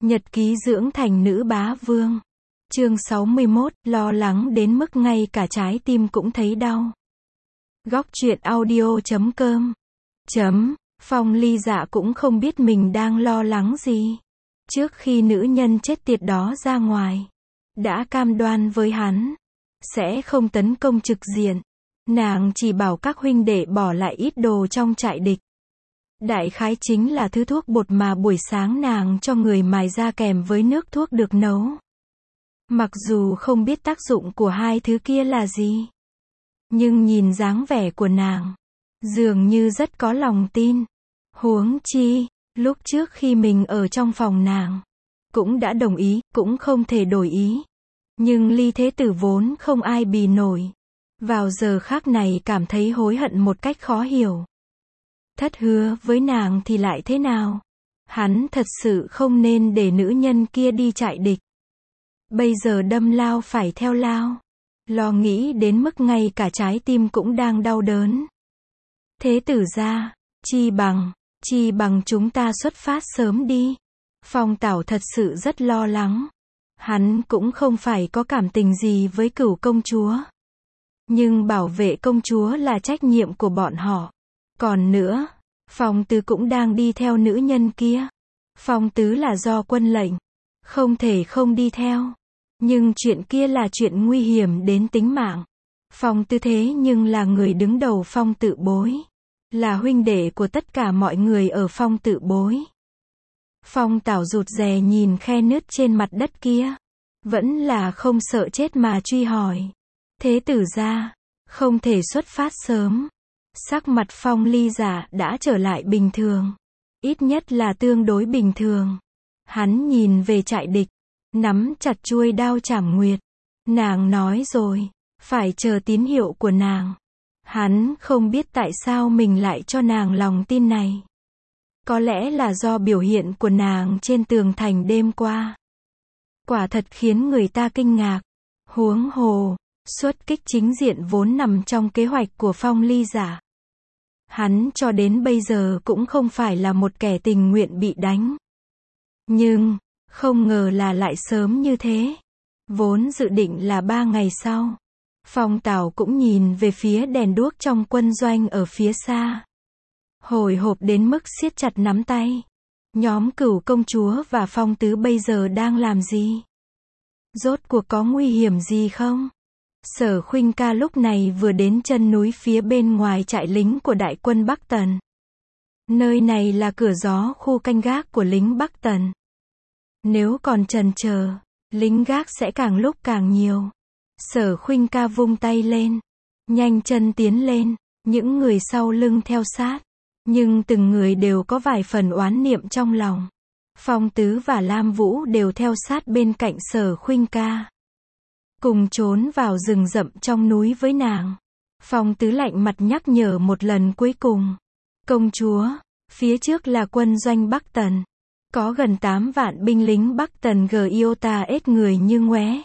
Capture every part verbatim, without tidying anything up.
Nhật ký dưỡng thành nữ bá vương. Chương sáu mươi mốt, lo lắng đến mức ngay cả trái tim cũng thấy đau. Góc truyện audio chấm com. Chấm, Phong Ly Dạ cũng không biết mình đang lo lắng gì. Trước khi nữ nhân chết tiệt đó ra ngoài, đã cam đoan với hắn, sẽ không tấn công trực diện. Nàng chỉ bảo các huynh đệ bỏ lại ít đồ trong trại địch. Đại khái chính là thứ thuốc bột mà buổi sáng nàng cho người mài ra kèm với nước thuốc được nấu. Mặc dù không biết tác dụng của hai thứ kia là gì, nhưng nhìn dáng vẻ của nàng, dường như rất có lòng tin. Huống chi, lúc trước khi mình ở trong phòng nàng, cũng đã đồng ý, cũng không thể đổi ý. Nhưng Ly Thế Tử vốn không ai bì nổi. Vào giờ khác này cảm thấy hối hận một cách khó hiểu. Thất hứa với nàng thì lại thế nào? Hắn thật sự không nên để nữ nhân kia đi trại địch. Bây giờ đâm lao phải theo lao. Lo nghĩ đến mức ngay cả trái tim cũng đang đau đớn. Thế tử ra, chi bằng, chi bằng chúng ta xuất phát sớm đi. Phong Tảo thật sự rất lo lắng. Hắn cũng không phải có cảm tình gì với Cửu công chúa. Nhưng bảo vệ công chúa là trách nhiệm của bọn họ. Còn nữa, Phong Tứ cũng đang đi theo nữ nhân kia. Phong Tứ là do quân lệnh, không thể không đi theo. Nhưng chuyện kia là chuyện nguy hiểm đến tính mạng. Phong Tứ thế nhưng là người đứng đầu Phong Tự Bối, là huynh đệ của tất cả mọi người ở Phong Tự Bối. Phong Tảo rụt rè nhìn khe nứt trên mặt đất kia, vẫn là không sợ chết mà truy hỏi. Thế tử ra, không thể xuất phát sớm. Sắc mặt Phong Ly Dạ đã trở lại bình thường. Ít nhất là tương đối bình thường. Hắn nhìn về trại địch, nắm chặt chuôi đao Trảm Nguyệt. Nàng nói rồi, phải chờ tín hiệu của nàng. Hắn không biết tại sao mình lại cho nàng lòng tin này. Có lẽ là do biểu hiện của nàng trên tường thành đêm qua. Quả thật khiến người ta kinh ngạc. Huống hồ, xuất kích chính diện vốn nằm trong kế hoạch của Phong Ly Dạ. Hắn cho đến bây giờ cũng không phải là một kẻ tình nguyện bị đánh. Nhưng, không ngờ là lại sớm như thế. Vốn dự định là ba ngày sau. Phong Tảo cũng nhìn về phía đèn đuốc trong quân doanh ở phía xa. Hồi hộp đến mức siết chặt nắm tay. Nhóm Cửu công chúa và Phong Tứ bây giờ đang làm gì? Rốt cuộc có nguy hiểm gì không? Sở Khuynh Ca lúc này vừa đến chân núi phía bên ngoài trại lính của đại quân Bắc Tần. Nơi này là cửa gió khu canh gác của lính Bắc Tần. Nếu còn chần chờ, lính gác sẽ càng lúc càng nhiều. Sở Khuynh Ca vung tay lên, nhanh chân tiến lên, những người sau lưng theo sát. Nhưng từng người đều có vài phần oán niệm trong lòng. Phong Tứ và Lam Vũ đều theo sát bên cạnh Sở Khuynh Ca, cùng trốn vào rừng rậm trong núi với nàng. Phong Tứ lạnh mặt nhắc nhở một lần cuối cùng. Công chúa, phía trước là quân doanh Bắc Tần. Có gần tám vạn binh lính Bắc Tần Giota ết người như ngoé.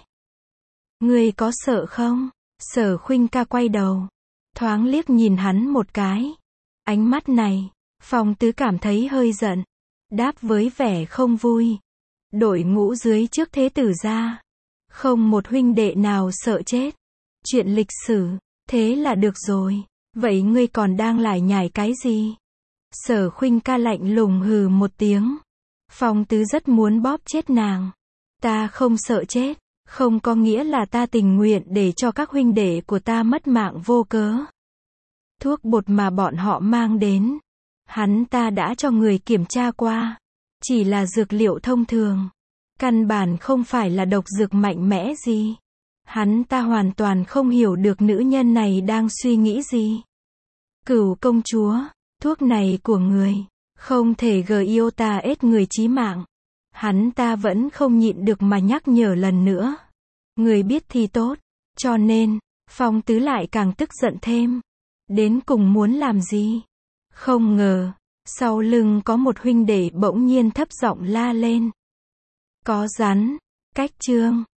Ngươi có sợ không? Sở Khuynh Ca quay đầu, thoáng liếc nhìn hắn một cái. Ánh mắt này, Phong Tứ cảm thấy hơi giận. Đáp với vẻ không vui. Đội ngũ dưới trước thế tử ra, không một huynh đệ nào sợ chết. Chuyện lịch sử, thế là được rồi. Vậy ngươi còn đang lải nhải cái gì? Sở Khuynh Ca lạnh lùng hừ một tiếng. Phong Tứ rất muốn bóp chết nàng. Ta không sợ chết, không có nghĩa là ta tình nguyện để cho các huynh đệ của ta mất mạng vô cớ. Thuốc bột mà bọn họ mang đến, hắn ta đã cho người kiểm tra qua. Chỉ là dược liệu thông thường. Căn bản không phải là độc dược mạnh mẽ gì. Hắn ta hoàn toàn không hiểu được nữ nhân này đang suy nghĩ gì. Cửu công chúa, thuốc này của người, không thể Giota ết người chí mạng. Hắn ta vẫn không nhịn được mà nhắc nhở lần nữa. Người biết thì tốt. Cho nên, Phong Tứ lại càng tức giận thêm. Đến cùng muốn làm gì? Không ngờ, sau lưng có một huynh đệ bỗng nhiên thấp giọng la lên. Có rắn, cách chương.